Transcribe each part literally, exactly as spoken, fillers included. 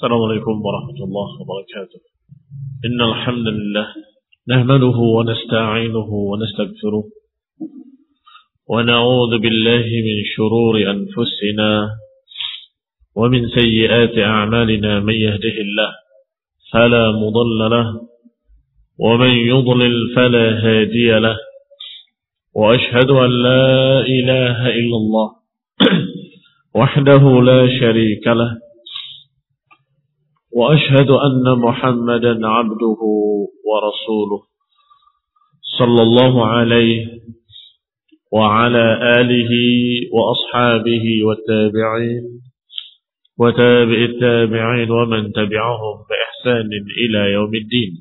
السلام عليكم ورحمة الله وبركاته. إن الحمد لله نحمده ونستعينه ونستغفره ونعوذ بالله من شرور أنفسنا ومن سيئات أعمالنا. من يهده الله فلا مضل له ومن يضلل فلا هادي له وأشهد أن لا إله إلا الله وحده لا شريك له وأشهد أن محمدا عبده ورسوله صلى الله عليه وعلى آله وأصحابه والتابعين وتابع التابعين ومن تبعهم بإحسان إلى يوم الدين.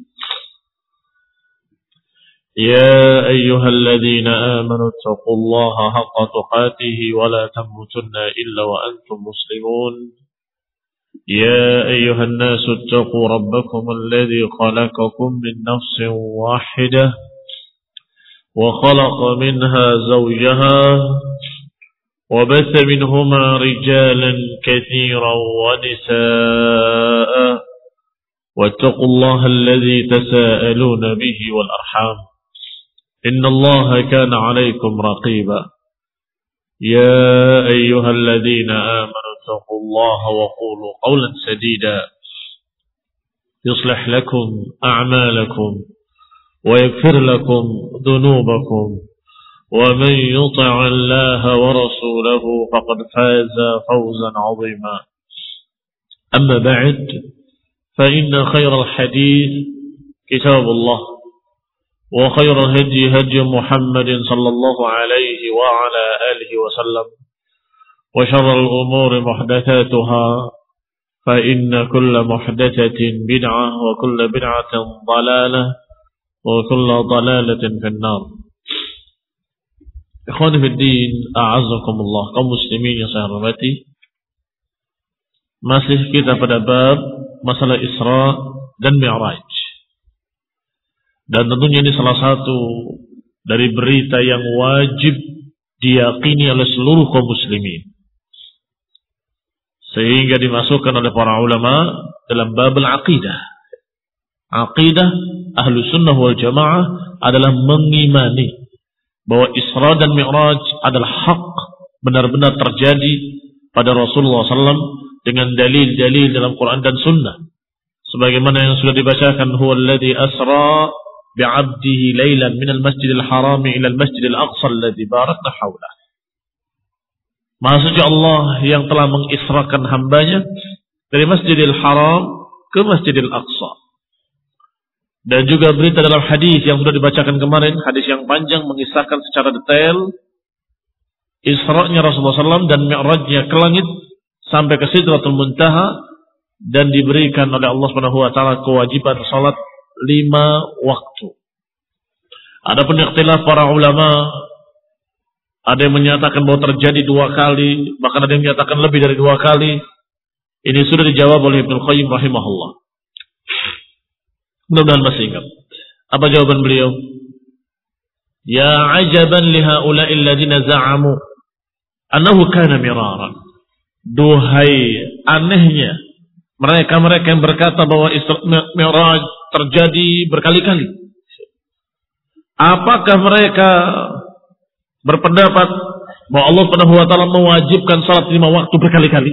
يا أيها الذين آمنوا اتقوا الله حق تقاته ولا تموتن إلا وأنتم مسلمون. يا أيها الناس اتقوا ربكم الذي خلقكم من نفس واحدة وخلق منها زوجها وبث منهما رجالا كثيرا ونساء واتقوا الله الذي تساءلون به والأرحام إن الله كان عليكم رقيبا. يا أيها الذين آمنوا اتقوا الله وقولوا قولا سديدا يصلح لكم أعمالكم ويغفر لكم ذنوبكم ومن يطع الله ورسوله فقد فاز فوزا عظيما. أما بعد فإن خير الحديث كتاب الله وخير الهدي هدي محمد صلى الله عليه وعلى آله وسلم وشر الأمور محدثاتها فإن كل محدثة بدعة وكل بدعة ضلالة وكل ضلالة في النار. Ikhwani fi din, a'azzakumullah, kaum muslimin yang saya hormati. Masih kita pada bab masalah Isra dan Mi'raj. Dan tentunya ini salah satu dari berita yang wajib diyakini oleh seluruh kaum muslimin. Sehingga dimasukkan oleh para ulama dalam bab al-aqidah. Aqidah ahlu sunnah wal jamaah adalah mengimani bahwa Isra dan Mi'raj adalah hak, benar-benar terjadi pada Rasulullah sallallahu alaihi wasallam dengan dalil-dalil dalam Quran dan sunnah. Sebagaimana yang sudah dibacakan, huwallazi asra bi'abdihi laylan minal masjidil harami ilal masjidil aqsa alladzi barakna hawlah. Maksudnya Allah yang telah mengisrakan hambanya dari Masjidil Haram ke Masjidil Aqsa. Dan juga berita dalam hadis yang sudah dibacakan kemarin, hadis yang panjang mengisahkan secara detail Isra'nya Rasulullah sallallahu alaihi wasallam dan Mi'rajnya ke langit sampai ke Sidratul Muntaha, dan diberikan oleh Allah Subhanahu wa taala kewajiban salat lima waktu. Adapun ikhtilaf para ulama, ada yang menyatakan bahwa terjadi dua kali, bahkan ada yang menyatakan lebih dari dua kali. Ini sudah dijawab oleh Ibnu Qayyim rahimahullah. Mudah-mudahan masih ingat. Apa jawaban beliau? Ya ajaban li haula'i alladziina za'amu annahu kana miraran. Duhai anehnya mereka-mereka yang berkata bahwa Isra Mi'raj terjadi berkali-kali. Apakah mereka berpendapat bahwa Allah Subhanahu wa taala mewajibkan salat lima waktu berkali-kali?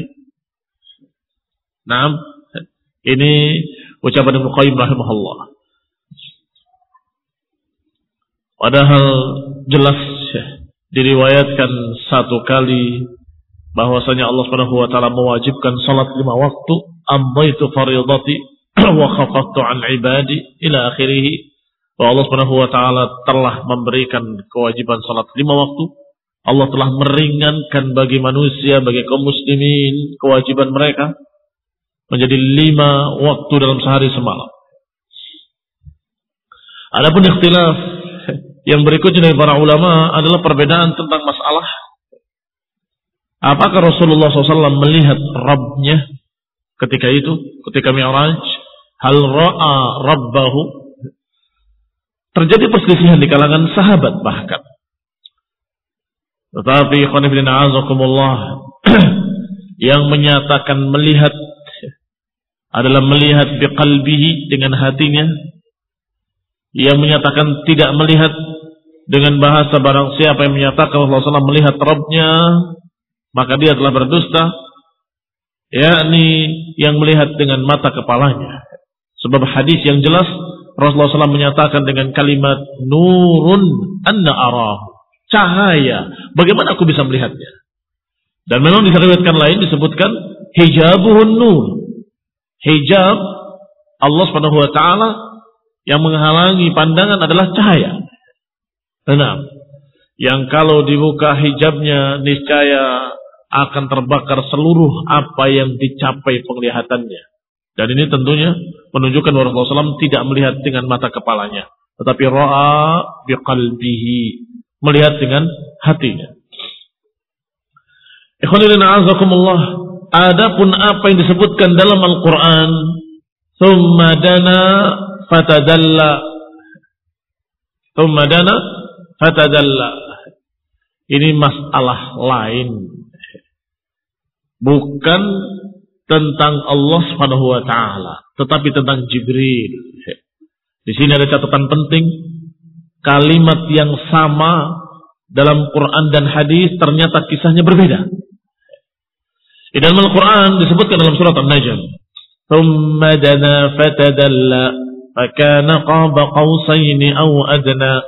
Nah, ini ucapan Ibnu Qayyim rahimahullah. Padahal jelas diriwayatkan satu kali bahwasanya Allah Subhanahu wa taala mewajibkan salat lima waktu, amdaitu fardhati wa khafaftu an ibadi ila akhirih. Bahwa Allah Subhanahu wa taala telah memberikan kewajiban salat lima waktu. Allah telah meringankan bagi manusia, bagi kaum muslimin kewajiban mereka menjadi lima waktu dalam sehari semalam. Adapun ikhtilaf yang berikutnya dari para ulama adalah perbedaan tentang masalah apakah Rasulullah shallallahu alaihi wasallam melihat Rabbnya ketika itu, ketika Mi'raj, hal ra'a Rabbahu. Terjadi perselisihan di kalangan sahabat bahkan. Tetapi khonifidina azakumullah yang menyatakan melihat adalah melihat biqalbihi dengan hatinya. Yang menyatakan tidak melihat dengan bahasa barang siapa yang menyatakan Rasulullah shallallahu alaihi wasallam melihat Rabbnya, maka dia telah berdusta. Yakni yang melihat dengan mata kepalanya. Sebab hadis yang jelas Rasulullah shallallahu alaihi wasallam menyatakan dengan kalimat nurun anna arahu, cahaya, bagaimana aku bisa melihatnya. Dan memang di riwayatkan lain disebutkan hijabuhun nur, hijab Allah subhanahu wa ta'ala yang menghalangi pandangan adalah cahaya. Benar. Yang kalau dibuka hijabnya niscaya akan terbakar seluruh apa yang dicapai penglihatannya. Dan ini tentunya menunjukkan bahwa Rasulullah shallallahu alaihi wasallam tidak melihat dengan mata kepalanya, tetapi ra'a biqalbihi, melihat dengan hatinya. Ikhwanillah a'azakumullah, adapun apa yang disebutkan dalam Al-Quran, thumma dana fatadalla, thumma dana fatadalla, ini masalah lain, bukan tentang Allah Subhanahu wa taala, tetapi tentang Jibril. Di sini ada catatan penting, kalimat yang sama dalam Quran dan hadis ternyata kisahnya berbeda. Di dalam Al-Quran disebutkan dalam surat An-Najm, "Tsumma dana fatadalla fakana qaba qausaini aw adna."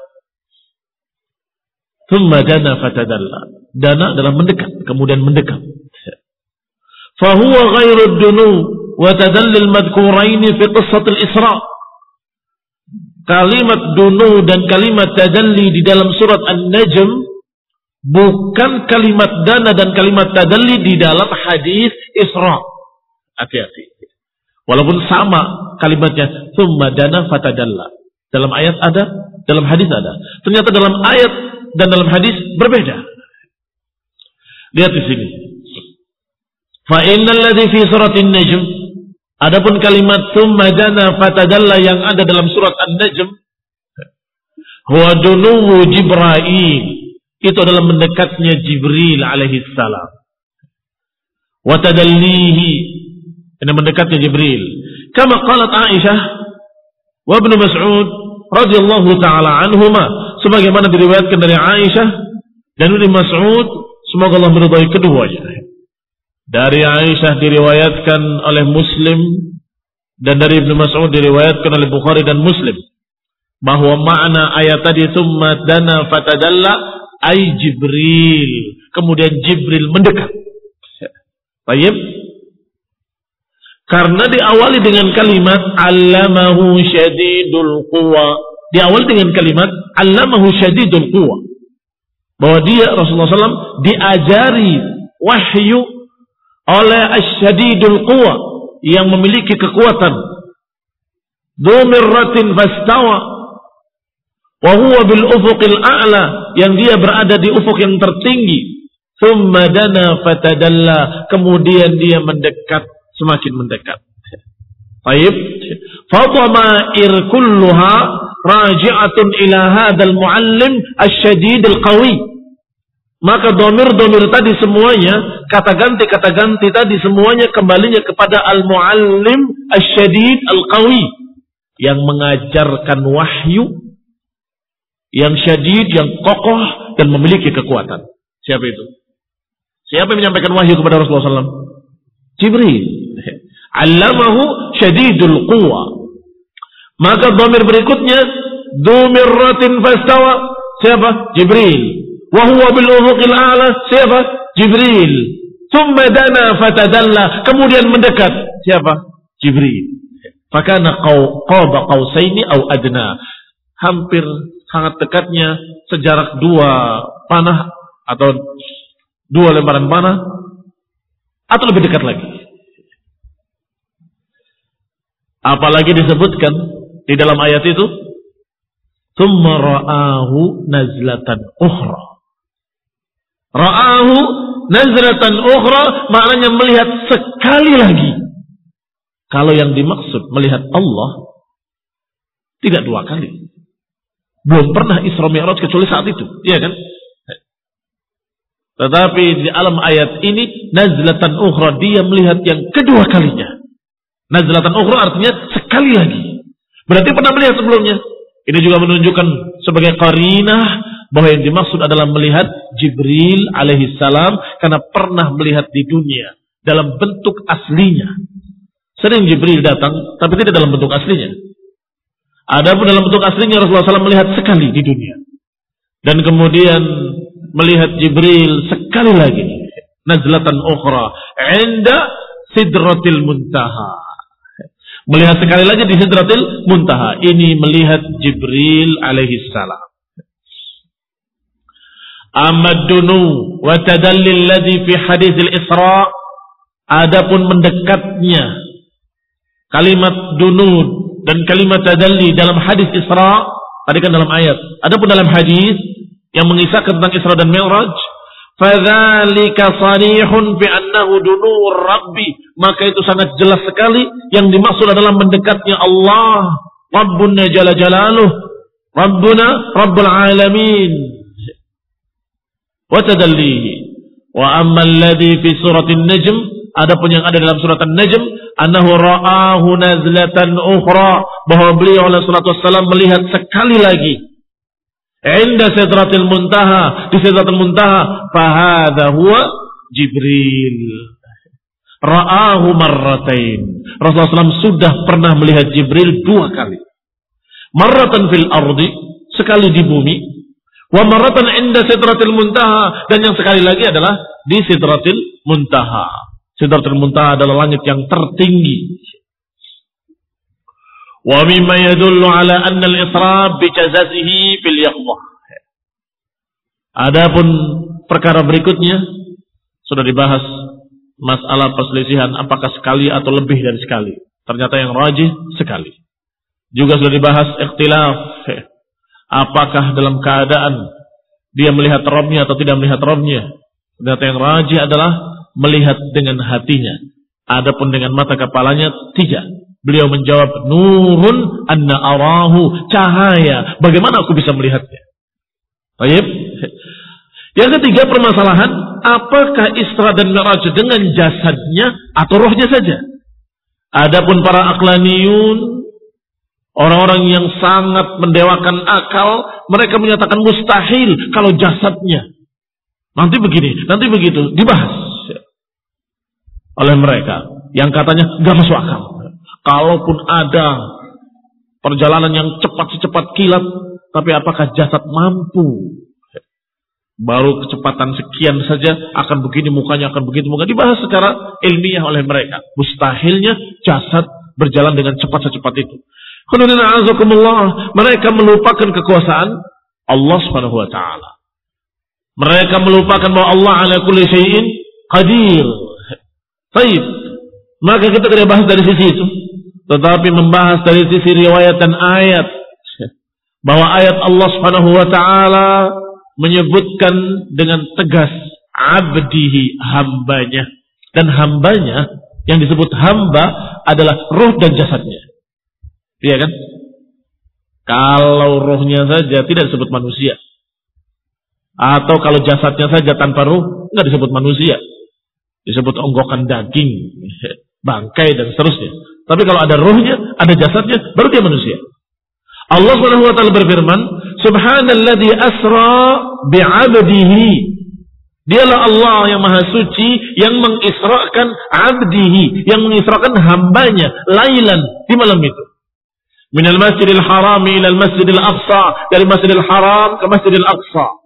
Tsumma dana fatadalla. Dana adalah mendekat, kemudian mendekat. Fahuwa ghairu ad-dunu wa tadalli al-madhkurain fi qissat al-Isra. Kalimat dunu dan kalimat tadalli di dalam surat An-Najm bukan kalimat dana dan kalimat tadalli di dalam hadis Isra. Hati-hati. Walaupun sama kalimatnya, tsumma dana fatadalla. Dalam ayat ada, dalam hadis ada. Ternyata dalam ayat dan dalam hadis berbeda. Lihat di sini. Fa innal ladzi fi suratin Najm, adapun kalimat tsumma dana fatadalla yang ada dalam surat An-Najm, huwa dunuwu Jibril, itu adalah mendekatnya Jibril alaihi salam. Wa tadallihi, ini mendekatnya Jibril. Kama qalat Aisyah wa Ibnu Mas'ud radhiyallahu taala anhuma, sebagaimana diriwayatkan dari Aisyah dan Ibnu Mas'ud, semoga Allah meridai keduanya. Dari Aisyah diriwayatkan oleh Muslim dan dari Ibnu Mas'ud diriwayatkan oleh Bukhari dan Muslim bahwa makna ayat tadi tsumma dana fatadalla ay Jibril, kemudian Jibril mendekat. Baik. Karena diawali dengan kalimat allamahu syadidul quwa, diawali dengan kalimat allamahu syadidul quwa, bahwa dia Rasulullah shallallahu alaihi wasallam diajari wahyu oleh Asy-Syadidul Quwa yang memiliki kekuatan. Dumirratin fastawa wa huwa bil ufuqil a'la, yang dia berada di ufuk yang tertinggi. Tsumma dana fatadalla, kemudian dia mendekat, semakin mendekat. Baik. Fatamair kulluha raji'atun ila hadzal muallim asy-syadidil qawi. Maka domir-domir tadi semuanya, kata ganti-kata ganti tadi semuanya kembalinya kepada al-muallim asy-syadid al-qawi, yang mengajarkan wahyu, yang syadid, yang kokoh dan memiliki kekuatan. Siapa itu? Siapa yang menyampaikan wahyu kepada Rasulullah shallallahu alaihi wasallam? Jibril. Allamahu syadidul quwa. Maka domir berikutnya, dumirratin fastawa. Siapa? Jibril. Wahuwa bil ufuqil a'la, siapa? Jibril. Tsumma dana fatadalla, kemudian mendekat, siapa? Jibril. Fakana qaba qausaini aw adna, hampir sangat dekatnya sejarak dua panah atau dua lembaran panah atau lebih dekat lagi. Apalagi disebutkan di dalam ayat itu, tsumma ra'ahu nazlatan ukhra. Ra'ahu nazlatan ukhra maknanya melihat sekali lagi. Kalau yang dimaksud melihat Allah tidak dua kali. Belum pernah Isra Mi'raj kecuali saat itu, iya kan? Tetapi di alam ayat ini nazlatan ukhra, dia melihat yang kedua kalinya. Nazlatan ukhra artinya sekali lagi. Berarti pernah melihat sebelumnya. Ini juga menunjukkan sebagai qarinah bahwa yang dimaksud adalah melihat Jibril alaihi salam karena pernah melihat di dunia dalam bentuk aslinya. Sering Jibril datang tapi tidak dalam bentuk aslinya. Adapun dalam bentuk aslinya Rasulullah shallallahu alaihi wasallam melihat sekali di dunia. Dan kemudian melihat Jibril sekali lagi. Nazlatan ukhra 'inda sidratil muntaha. Melihat sekali lagi di sidratil muntaha. Ini melihat Jibril alaihi salam. Amadunu wa tadallil ladzi fi haditsil Isra. Adapun mendekatnya kalimat dunud dan kalimat tadalli dalam hadis Isra, tadi kan dalam ayat. Adapun dalam hadis yang mengisahkan tentang Isra dan Mi'raj, fadzalika sarihun bi annahu dunur rabbi, maka itu sangat jelas sekali yang dimaksud adalah mendekatnya Allah, Rabbuna jalla jalaluh, Rabbuna rabbul alamin. Wa tadallihi wa amma alladhi fi suratin najm, adapun yang ada dalam surat An-Najm, annahu ra'ahu nazlatan ukhra, bahwa beliau alaihi salatu wassalam melihat sekali lagi inda sidratil muntaha, di sidratil muntaha, fa hadza huwa Jibril. Ra'ahu marratain. Rasulullah shallallahu alaihi wasallam sudah pernah melihat Jibril dua kali. Marratan fil ardi, sekali di bumi, wa marratan inda sidratil muntaha, dan yang sekali lagi adalah di sidratil muntaha. Sidratul muntaha adalah langit yang tertinggi. Wa mimma yadullu ala anna al-isra bi jazazihi fil yaqdah. Adapun perkara berikutnya sudah dibahas masalah perselisihan apakah sekali atau lebih dari sekali. Ternyata yang rajih sekali. Juga sudah dibahas ikhtilaf apakah dalam keadaan dia melihat Rabbnya atau tidak melihat Rabbnya. Ternyata yang rajih adalah melihat dengan hatinya. Adapun dengan mata kepalanya tidak. Beliau menjawab, nurun anna arahu, cahaya. Bagaimana aku bisa melihatnya? Baik. Yang ketiga permasalahan, apakah Isra dan Mi'raj dengan jasadnya atau rohnya saja? Adapun para aqlaniyun, orang-orang yang sangat mendewakan akal, mereka menyatakan mustahil kalau jasadnya. Nanti begini, nanti begitu, dibahas oleh mereka yang katanya gak masuk akal. Kalaupun ada perjalanan yang cepat secepat kilat, tapi apakah jasad mampu? Baru kecepatan sekian saja akan begini mukanya, akan begitu mukanya. Dibahas secara ilmiah oleh mereka. Mustahilnya jasad berjalan dengan cepat secepat itu. Mereka melupakan kekuasaan Allah Subhanahu wa taala. Mereka melupakan bahwa Allah ala kulli syai'in qadir. Baik, maka kita tidak bahas dari sisi itu, tetapi membahas dari sisi riwayat dan ayat, bahwa ayat Allah Subhanahu wa taala menyebutkan dengan tegas abdihi, hambanya, dan hambanya yang disebut hamba adalah roh dan jasadnya. Iya kan? Kalau rohnya saja tidak disebut manusia, atau kalau jasadnya saja tanpa roh enggak disebut manusia. Disebut onggokan daging, bangkai dan seterusnya. Tapi kalau ada rohnya, ada jasadnya, baru dia manusia. Allah Subhanahu wa taala berfirman, Subhanalladzi asra bi'abdihi. Dialah Allah yang maha suci yang mengisrakan abdihi, yang mengisrakan hambanya lailan di malam itu. Minal masjidil haram ila masjidil aqsa, dari masjidil haram ke masjidil aqsa.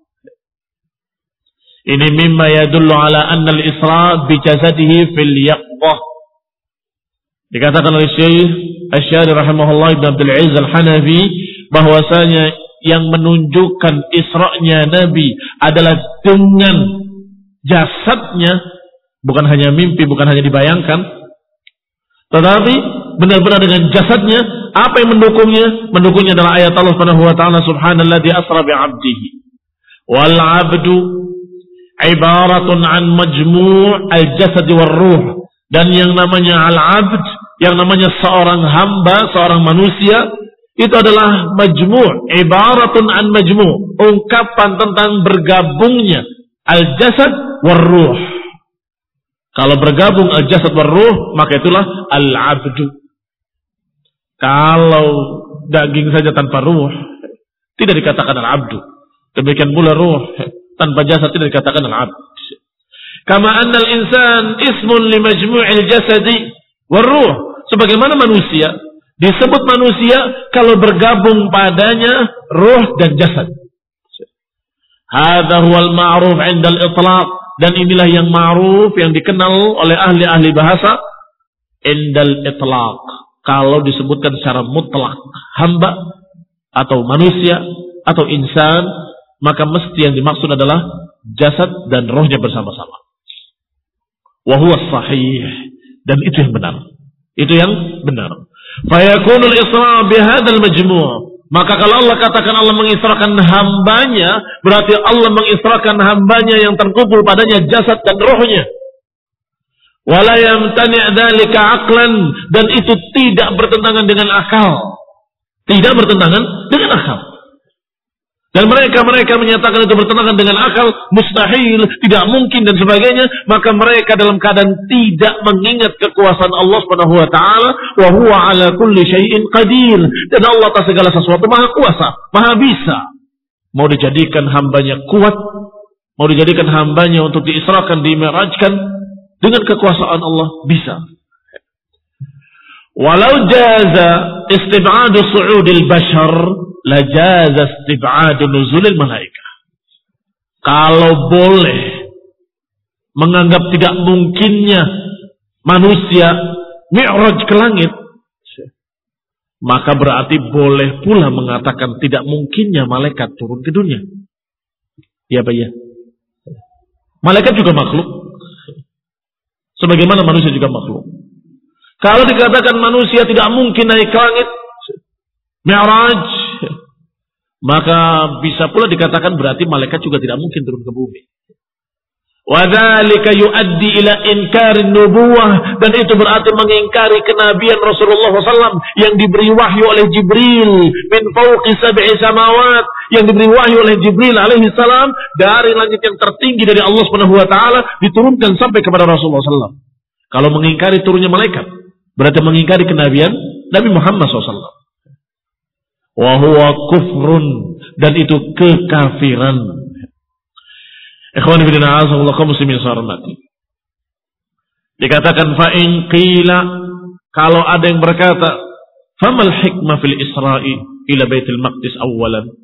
Ini mimma yadullu ala anna al-isra bi jasadihi fil yaqdah. Dikatakan oleh Syekh Asy-Syari rahimahullah Ibnu Abdul Aziz Al-Hanafi bahwasanya yang menunjukkan Isra-nya Nabi adalah dengan jasadnya, bukan hanya mimpi, bukan hanya dibayangkan, tetapi benar-benar dengan jasadnya. Apa yang mendukungnya? Mendukungnya adalah ayat Allah Subhanahu wa taala, Subhanalladzi asra bi 'abdihi. Wal 'abdu ibaratun an majmu' al-jasad war-ruh. Dan yang namanya al-'abd, yang namanya seorang hamba, seorang manusia, itu adalah majmu', ibaratun an majmu', ungkapan tentang bergabungnya al-jasad war-ruh. Kalau bergabung al-jasad wal ruh, maka itulah al-abdu. Kalau daging saja tanpa ruh, tidak dikatakan al-abdu. Demikian pula ruh tanpa jasad tidak dikatakan al-abd. Kama anna al-insan ismun li majmu'il jasadi wal ruh. Sebagaimana manusia disebut manusia kalau bergabung padanya ruh dan jasad. Hadza huwal ma'ruf 'inda al-itlaq, dan inilah yang ma'ruf yang dikenal oleh ahli-ahli bahasa 'inda al-itlaq. Kalau disebutkan secara mutlak hamba atau manusia atau insan, maka mesti yang dimaksud adalah jasad dan rohnya bersama-sama. Wa huwa sahih, dan itu yang benar. Itu yang benar. Fayakunul isra bihadzal majmu'. Maka kalau Allah katakan Allah mengisrakan hambanya, berarti Allah mengisrakan hambanya yang terkumpul padanya jasad dan rohnya. Wala yamtani' dzalika aqlan, dan itu tidak bertentangan dengan akal. Tidak bertentangan dengan akal. Dan mereka-mereka menyatakan itu bertentangan dengan akal, mustahil, tidak mungkin dan sebagainya, maka mereka dalam keadaan tidak mengingat kekuasaan Allah Subhanahu wa taala, wa huwa ala kulli syai'in qadir. Dan Allah atas segala sesuatu maha kuasa, maha bisa. Mau dijadikan hambanya kuat, mau dijadikan hambanya untuk diisrakan, dimi'rajkan dengan kekuasaan Allah, bisa. Walau jaza istib'adu su'udil bashar, la jaza istib'adu nuzulil malaikah. Kalau boleh menganggap tidak mungkinnya manusia mi'raj ke langit, maka berarti boleh pula mengatakan tidak mungkinnya malaikat turun ke dunia. Ya Pak ya. Malaikat juga makhluk, sebagaimana manusia juga makhluk. Kalau dikatakan manusia tidak mungkin naik ke langit, mi'raj, maka bisa pula dikatakan berarti malaikat juga tidak mungkin turun ke bumi. Wa dzalika yuaddi ila inkarin nubuwah, dan itu berarti mengingkari kenabian Rasulullah shallallahu alaihi wasallam yang diberi wahyu oleh Jibril min fawqi sab'i samawat, yang diberi wahyu oleh Jibril alaihi salam dari langit yang tertinggi dari Allah Subhanahu wa taala diturunkan sampai kepada Rasulullah shallallahu alaihi wasallam. Kalau mengingkari turunnya malaikat, berarti mengingkari kenabian Nabi Muhammad shallallahu alaihi wasallam. Wa huwa kufrun, dan itu kekafiran. Ikhwan fillah, a'azzallahu kaum muslimin sarmati. Dikatakan fa in qila, kalau ada yang berkata, famal hikmah fil isra'i ila Baitul Maqdis awwalan.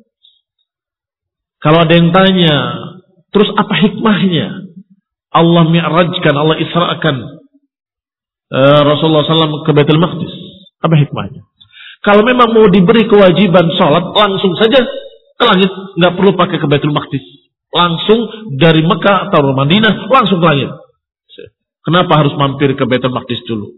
Kalau ada yang tanya, terus apa hikmahnya Allah mi'rajkan, Allah isra'kan uh, Rasulullah shallallahu alaihi wasallam ke Baitul Maqdis? Apa hikmahnya? Kalau memang mau diberi kewajiban sholat, langsung saja ke langit, nggak perlu pakai ke Baitul Maqdis. Langsung dari Mekah atau Madinah langsung ke langit. Kenapa harus mampir ke Baitul Maqdis dulu?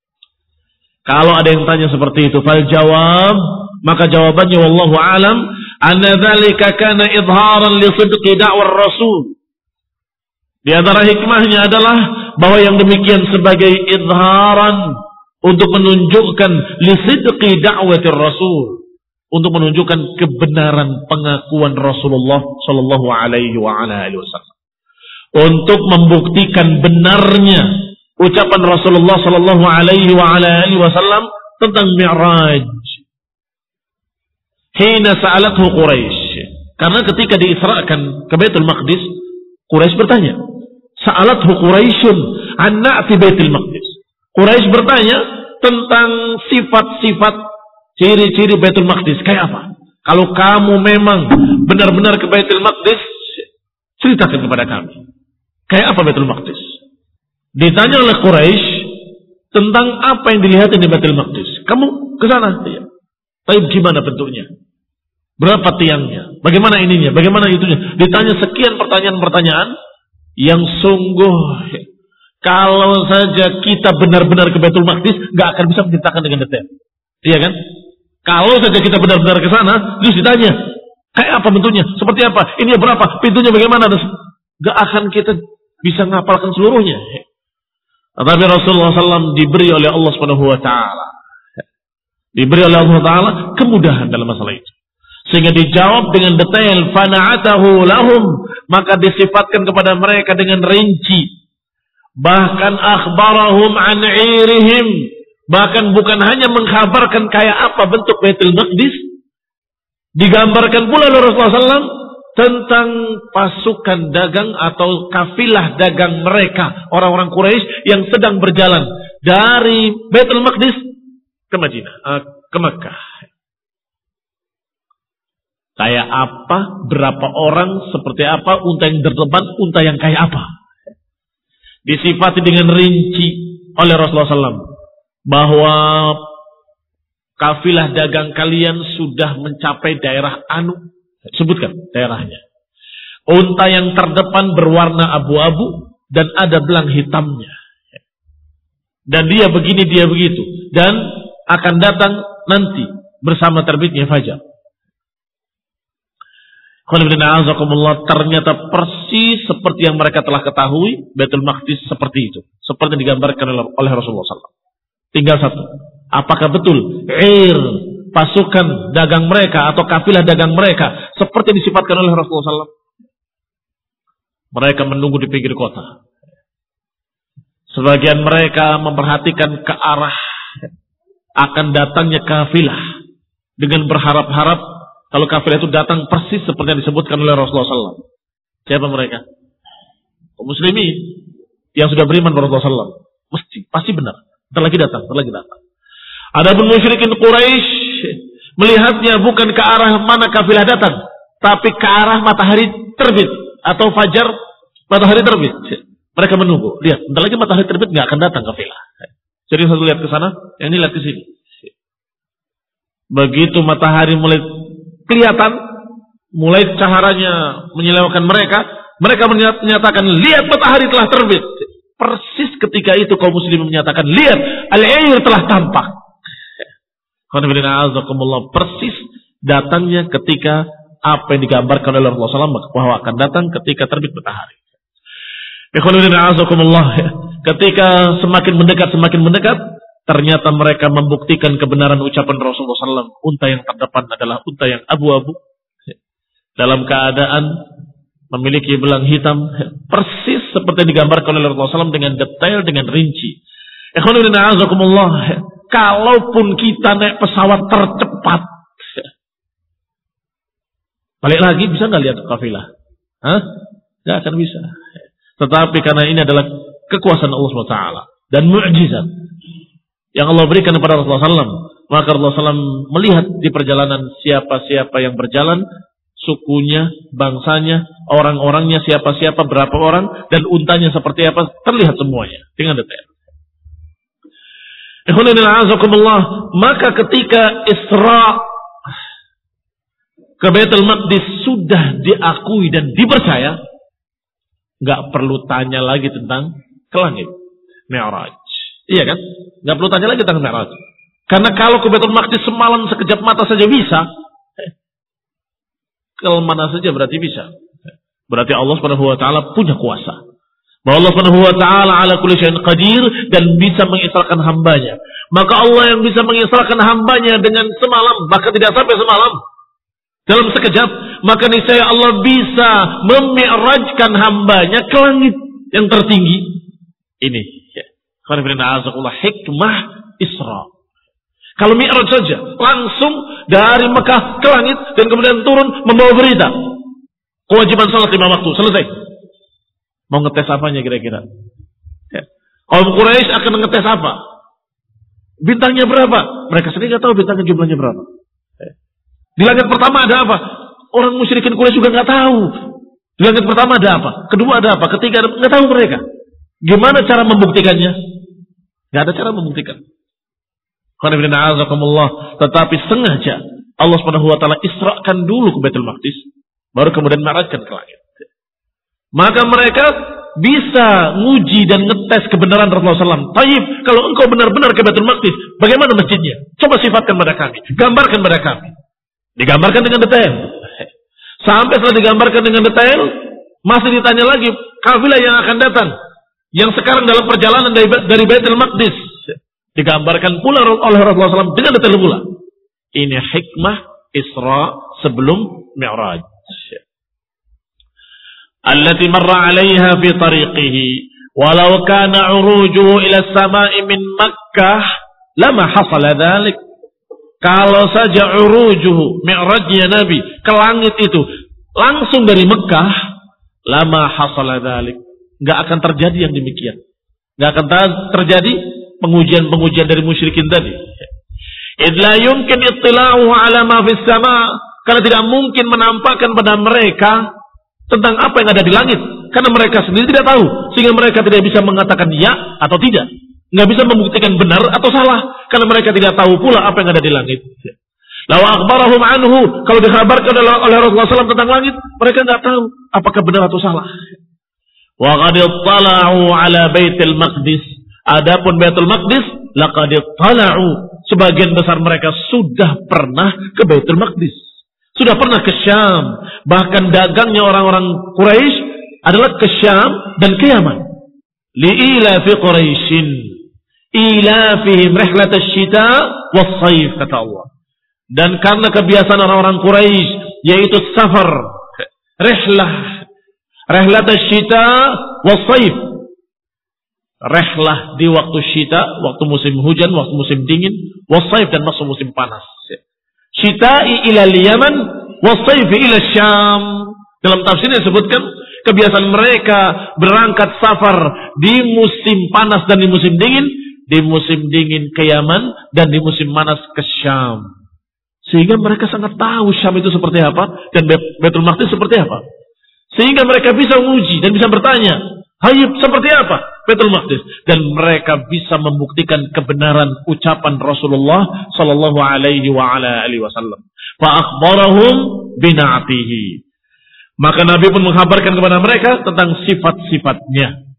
Kalau ada yang tanya seperti itu, fal jawab, maka jawabannya wallahu alam, anna dzalika kana idharan li sidqi da'war rasul. Di antara hikmahnya adalah bahwa yang demikian sebagai idharan untuk menunjukkan li sidqi da'watir rasul, untuk menunjukkan kebenaran pengakuan Rasulullah Shallallahu Alaihi Wasallam, untuk membuktikan benarnya ucapan Rasulullah Shallallahu Alaihi Wasallam tentang Mi'raj. Hina sa'alathu Quraisy, karena ketika diisrakan ke Baitul Maqdis, Quraisy bertanya, sa'alathu Quraisyun an na'ti Baitul Maqdis. Quraisy bertanya tentang sifat-sifat, ciri-ciri Baitul Maqdis kayak apa? Kalau kamu memang benar-benar ke Baitul Maqdis, ceritakan kepada kami. Kayak apa Baitul Maqdis? Ditanya oleh Quraisy tentang apa yang dilihat di Baitul Maqdis. Kamu ke sana? Iya. Tapi gimana bentuknya? Berapa tiangnya? Bagaimana ininya? Bagaimana itunya? Ditanya sekian pertanyaan-pertanyaan yang sungguh, kalau saja kita benar-benar ke Baitul Maqdis, nggak akan bisa menceritakan dengan detail. Iya kan? Kalau saja kita benar-benar ke sana, terus ditanya, kayak apa bentuknya? Seperti apa? Ini berapa? Pintunya bagaimana? Gak akan kita bisa ngapalkan seluruhnya. Tetapi Rasulullah shallallahu alaihi wasallam diberi oleh Allah Subhanahu wa taala, diberi oleh Allah taala kemudahan dalam masalah itu, sehingga dijawab dengan detail. Fana'atahu lahum, maka disifatkan kepada mereka dengan rinci Bahkan akhbarahum an 'irihim. Bahkan bukan hanya mengkhabarkan kayak apa bentuk Baitul Maqdis, digambarkan pula oleh Rasulullah shallallahu alaihi wasallam tentang pasukan dagang atau kafilah dagang mereka, orang-orang Quraisy yang sedang berjalan dari Baitul Maqdis ke Madinah, ke Makkah. Kayak apa, berapa orang, seperti apa, unta yang terdepan, unta yang kayak apa. Disifati dengan rinci oleh Rasulullah shallallahu alaihi wasallam bahwa kafilah dagang kalian sudah mencapai daerah anu, sebutkan daerahnya. Unta yang terdepan berwarna abu-abu dan ada belang hitamnya. Dan dia begini, dia begitu. Dan akan datang nanti bersama terbitnya fajar. Ternyata persis seperti yang mereka telah ketahui, Baitul Maqdis seperti itu. Seperti digambarkan oleh Rasulullah shallallahu alaihi wasallam. Tinggal satu. Apakah betul Ir, pasukan dagang mereka atau kafilah dagang mereka seperti disifatkan oleh Rasulullah shallallahu alaihi wasallam? Mereka menunggu di pinggir kota. Sebagian mereka memperhatikan ke arah akan datangnya kafilah dengan berharap-harap kalau kafilah itu datang persis seperti yang disebutkan oleh Rasulullah shallallahu alaihi wasallam. Siapa mereka? Muslimin yang sudah beriman kepada Rasulullah shallallahu alaihi wasallam. Mesti, pasti benar. Bentar lagi datang, bentar lagi datang. Adapun musyrikin Quraisy melihatnya bukan ke arah mana kafilah datang, tapi ke arah matahari terbit atau fajar matahari terbit. Mereka menunggu. Lihat, bentar lagi matahari terbit nggak akan datang kafilah. Jadi satu lihat ke sana, yang ini lihat ke sini. Begitu matahari mulai kelihatan, mulai caharanya menyilaukan mereka, mereka menyatakan, lihat matahari telah terbit. Persis ketika itu kaum muslimin menyatakan, lihat al-air telah tampak. Persis datangnya ketika apa yang digambarkan oleh Rasulullah shallallahu alaihi wasallam bahwa akan datang ketika terbit matahari. Ketika semakin mendekat semakin mendekat, ternyata mereka membuktikan kebenaran ucapan Rasulullah shallallahu alaihi wasallam. Unta yang terdepan adalah unta yang abu-abu dalam keadaan memiliki belang hitam, persis seperti yang digambarkan oleh Rasulullah shallallahu alaihi wasallam dengan detail, dengan rinci. Kalaupun kita naik pesawat tercepat, balik lagi bisa nggak lihat kafilah? Hah? Nggak akan bisa. Tetapi karena ini adalah kekuasaan Allah subhanahu wa taala dan mukjizat yang Allah berikan kepada Rasulullah shallallahu alaihi wasallam, maka Rasulullah shallallahu alaihi wasallam melihat di perjalanan siapa-siapa yang berjalan, sukunya, bangsanya, orang-orangnya siapa-siapa, berapa orang, dan untanya seperti apa, terlihat semuanya dengan detail. Maka ketika Isra ke Baitul Maqdis sudah diakui dan dipercaya, nggak perlu tanya lagi tentang ke langit, Mi'raj. Iya kan? Nggak perlu tanya lagi tentang Mi'raj. Karena kalau ke Baitul Maqdis semalam sekejap mata saja bisa, ke mana saja berarti bisa. Berarti Allah Subhanahu wa taala punya kuasa. Bahwa Allah Subhanahu wa taala ala kulli syai'in qadir dan bisa mengisrakan hambanya. Maka Allah yang bisa mengisrakan hambanya dengan semalam, bahkan tidak sampai semalam, dalam sekejap, maka niscaya Allah bisa memi'rajkan hambanya ke langit yang tertinggi. Ini hikmah Isra. Kalau Mi'raj saja, langsung dari Mekah ke langit dan kemudian turun membawa berita. Kewajiban salat lima waktu, selesai. Mau ngetes apanya kira-kira? Ya. Kaum Quraisy akan ngetes apa? Bintangnya berapa? Mereka sendiri nggak tahu bintangnya jumlahnya berapa. Ya. Di langit pertama ada apa? Orang musyrikin Quraisy juga nggak tahu. Di langit pertama ada apa? Kedua ada apa? Ketiga ada, nggak tahu mereka. Gimana cara membuktikannya? Nggak ada cara membuktikan. Tetapi sengaja Allah Subhanahu wa taala isra'kan dulu ke Baitul Maqdis, baru kemudian mi'rajkan ke langit. Maka mereka bisa nguji dan ngetes kebenaran Rasulullah shallallahu alaihi wasallam. Taib, kalau engkau benar-benar ke Baitul Maqdis, bagaimana masjidnya? Coba sifatkan pada kami, gambarkan pada kami. Digambarkan dengan detail. Sampai setelah digambarkan dengan detail, masih ditanya lagi kafilah yang akan datang, yang sekarang dalam perjalanan dari, dari Baitul Maqdis. Digambarkan pula oleh Rasulullah shallallahu alaihi wasallam dengan detail pula. Ini hikmah Isra sebelum Mi'raj. Allati marra 'alaiha fi tariqihi Walau kana urujuhu ila samai min Makkah lama hasala dzalik. Kalau saja urujuhu, mi'rajnya Nabi ke langit itu langsung dari Mekah, lama hasala dzalik. Enggak akan terjadi yang demikian. Enggak akan terjadi pengujian-pengujian dari musyrikin tadi. Idh la yumkin ittila'uhu ala ma fis sama, karena tidak mungkin menampakkan pada mereka tentang apa yang ada di langit, karena mereka sendiri tidak tahu, sehingga mereka tidak bisa mengatakan ya atau tidak, nggak bisa membuktikan benar atau salah, karena mereka tidak tahu pula apa yang ada di langit. Law akhbarahum anhu, kalau dikabarkan oleh Rasulullah shallallahu alaihi wasallam tentang langit, mereka nggak tahu apakah benar atau salah. Wa qad ittala'u ala Baitul Maqdis, adapun Baitul Maqdis, laqad ittala'u, sebagian besar mereka sudah pernah ke Baitul Maqdis, sudah pernah ke Syam, bahkan dagangnya orang-orang Quraisy adalah ke Syam dan ke Yaman. Li'ila fi Quraisyin ilafihim rihlat asy-syita was-sayf, kata Allah. Dan karena kebiasaan orang-orang Quraisy yaitu safar, rihlah, rihlat asy-syita was-sayf. Rihlah di waktu syita, waktu musim hujan, waktu musim dingin, was-sayf dan waktu musim panas. Syita'i ila Yaman was-sayfi ila Syam. Dalam tafsirnya disebutkan kebiasaan mereka berangkat safar di musim panas dan di musim dingin, di musim dingin ke Yaman dan di musim panas ke Syam. Sehingga mereka sangat tahu Syam itu seperti apa dan Baitul Maqdis seperti apa. Sehingga mereka bisa menguji dan bisa bertanya, "Hayy, seperti apa Baitul Maqdis?" Dan mereka bisa membuktikan kebenaran ucapan Rasulullah sallallahu alaihi wa ala alihi wasallam. Fa akhbarahum bina'atihi. Maka Nabi pun mengkabarkan kepada mereka tentang sifat-sifatnya.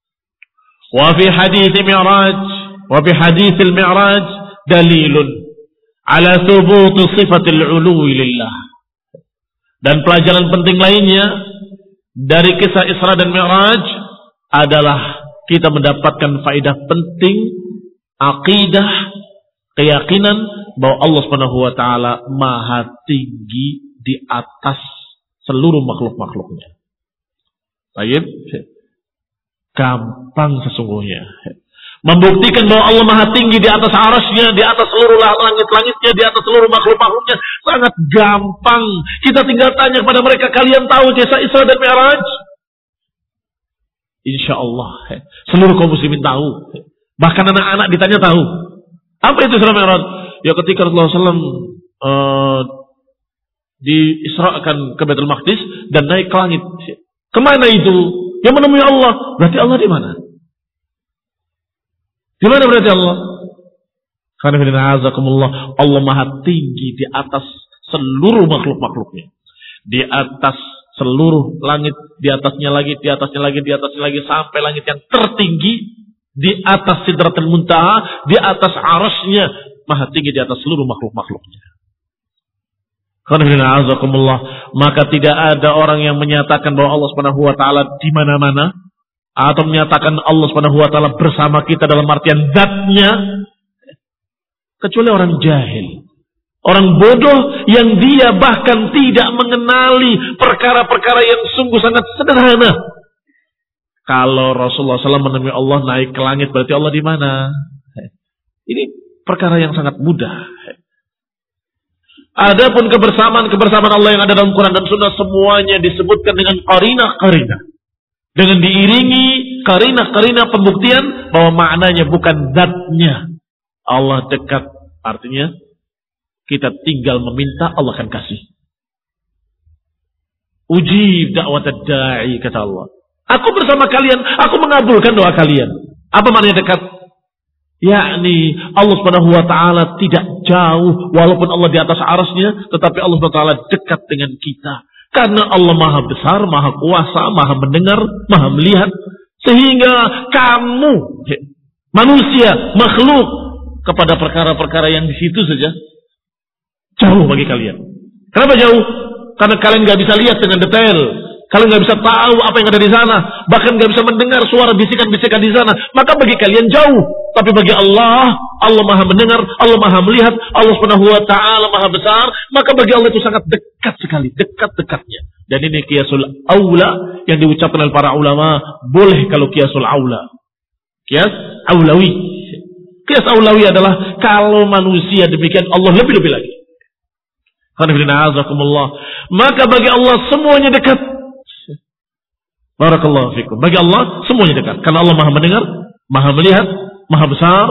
Wa fi hadits Mi'raj, wa fi hadits al-Mi'raj dalilun ala thubut sifatil 'uluwi lillah. Dan pelajaran penting lainnya dari kisah Isra dan Mi'raj adalah kita mendapatkan faedah penting, akidah, keyakinan bahwa Allah Subhanahu wa taala maha tinggi di atas seluruh makhluk-makhluknya. Baik, gampang sesungguhnya membuktikan bahwa Allah maha tinggi di atas arasnya, di atas seluruh langit-langitnya, di atas seluruh makhluk-makhluknya, sangat gampang. Kita tinggal tanya kepada mereka, kalian tahu kisah Isra dan Mi'raj? Insya Allah seluruh kaum muslimin tahu. Bahkan anak-anak ditanya tahu. Apa itu Isra Mi'raj? Ya ketika Rasulullah shallallahu alaihi wasallam uh, diisrakan ke Baitul Maqdis dan naik ke langit. Kemana itu? Yang menemui Allah. Berarti Allah di mana? Di mana berarti Allah? Karena Allah maha tinggi di atas seluruh makhluk-makhluknya. Di atas seluruh langit, di atasnya lagi, di atasnya lagi, di atasnya lagi, sampai langit yang tertinggi, di atas Sidratul Muntaha, di atas arasnya, maha tinggi di atas seluruh makhluk-makhluknya. Maka tidak ada orang yang menyatakan bahwa Allah Subhanahu wa taala di mana-mana, atau menyatakan Allah Subhanahu wa taala bersama kita dalam artian zatnya, kecuali orang jahil, orang bodoh yang dia bahkan tidak mengenali perkara-perkara yang sungguh sangat sederhana. Kalau Rasulullah shallallahu alaihi wasallam menemui Allah naik ke langit, berarti Allah di mana? Ini perkara yang sangat mudah. Adapun kebersamaan-kebersamaan Allah yang ada dalam Quran dan Sunnah, semuanya disebutkan dengan qarinah-qarinah. Dengan diiringi qarinah-qarinah pembuktian bahwa maknanya bukan zatnya. Allah dekat, artinya kita tinggal meminta, Allah akan kasih. Ujib da'wat ad-da'i, kata Allah. Aku bersama kalian, aku mengabulkan doa kalian. Apa maknanya dekat? Yakni Allah Subhanahu wa taala tidak jauh, walaupun Allah di atas arasnya, tetapi Allah Subhanahu wa taala dekat dengan kita. Karena Allah maha besar, maha kuasa, maha mendengar, maha melihat. Sehingga kamu, manusia, makhluk, kepada perkara-perkara yang di situ saja jauh bagi kalian. Kenapa jauh? Karena kalian gak bisa lihat dengan detail. Kalian gak bisa tahu apa yang ada di sana. Bahkan gak bisa mendengar suara bisikan-bisikan di sana. Maka bagi kalian jauh. Tapi bagi Allah, Allah maha mendengar, Allah maha melihat, Allah Subhanahu wa taala maha besar. Maka bagi Allah itu sangat dekat sekali. Dekat-dekatnya. Dan ini qiyasul aula yang diucapkan oleh para ulama, boleh kalau qiyasul aula. Qiyas aulawi. Qiyas aulawi adalah kalau manusia demikian, Allah lebih-lebih lagi. Maka bagi Allah semuanya dekat. Barakallahu fikum. Bagi Allah semuanya dekat. Karena Allah maha mendengar, maha melihat, maha besar.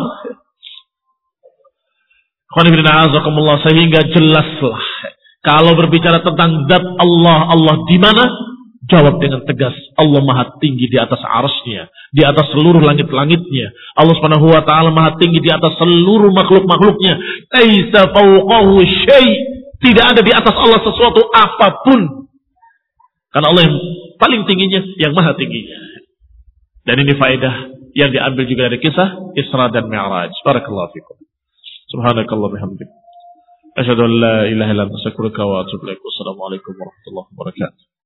Sehingga jelaslah. Kalau berbicara tentang zat Allah, Allah di mana? Jawab dengan tegas. Allah maha tinggi di atas arsy-Nya, di atas seluruh langit-langitnya. Allah Subhanahu wa taala maha tinggi di atas seluruh makhluk-makhluknya. Laisa fawqahu syai'. Tidak ada di atas Allah sesuatu apapun. Karena Allah yang paling tingginya, yang maha tingginya. Dan ini faedah yang diambil juga dari kisah Isra dan Mi'raj. Barakallahu fikum. Subhanakallah bihamdik. Asyhadu an la ilaha illa anta astaghfiruka wa atubu ilaik. Wassalamualaikum warahmatullahi wabarakatuh.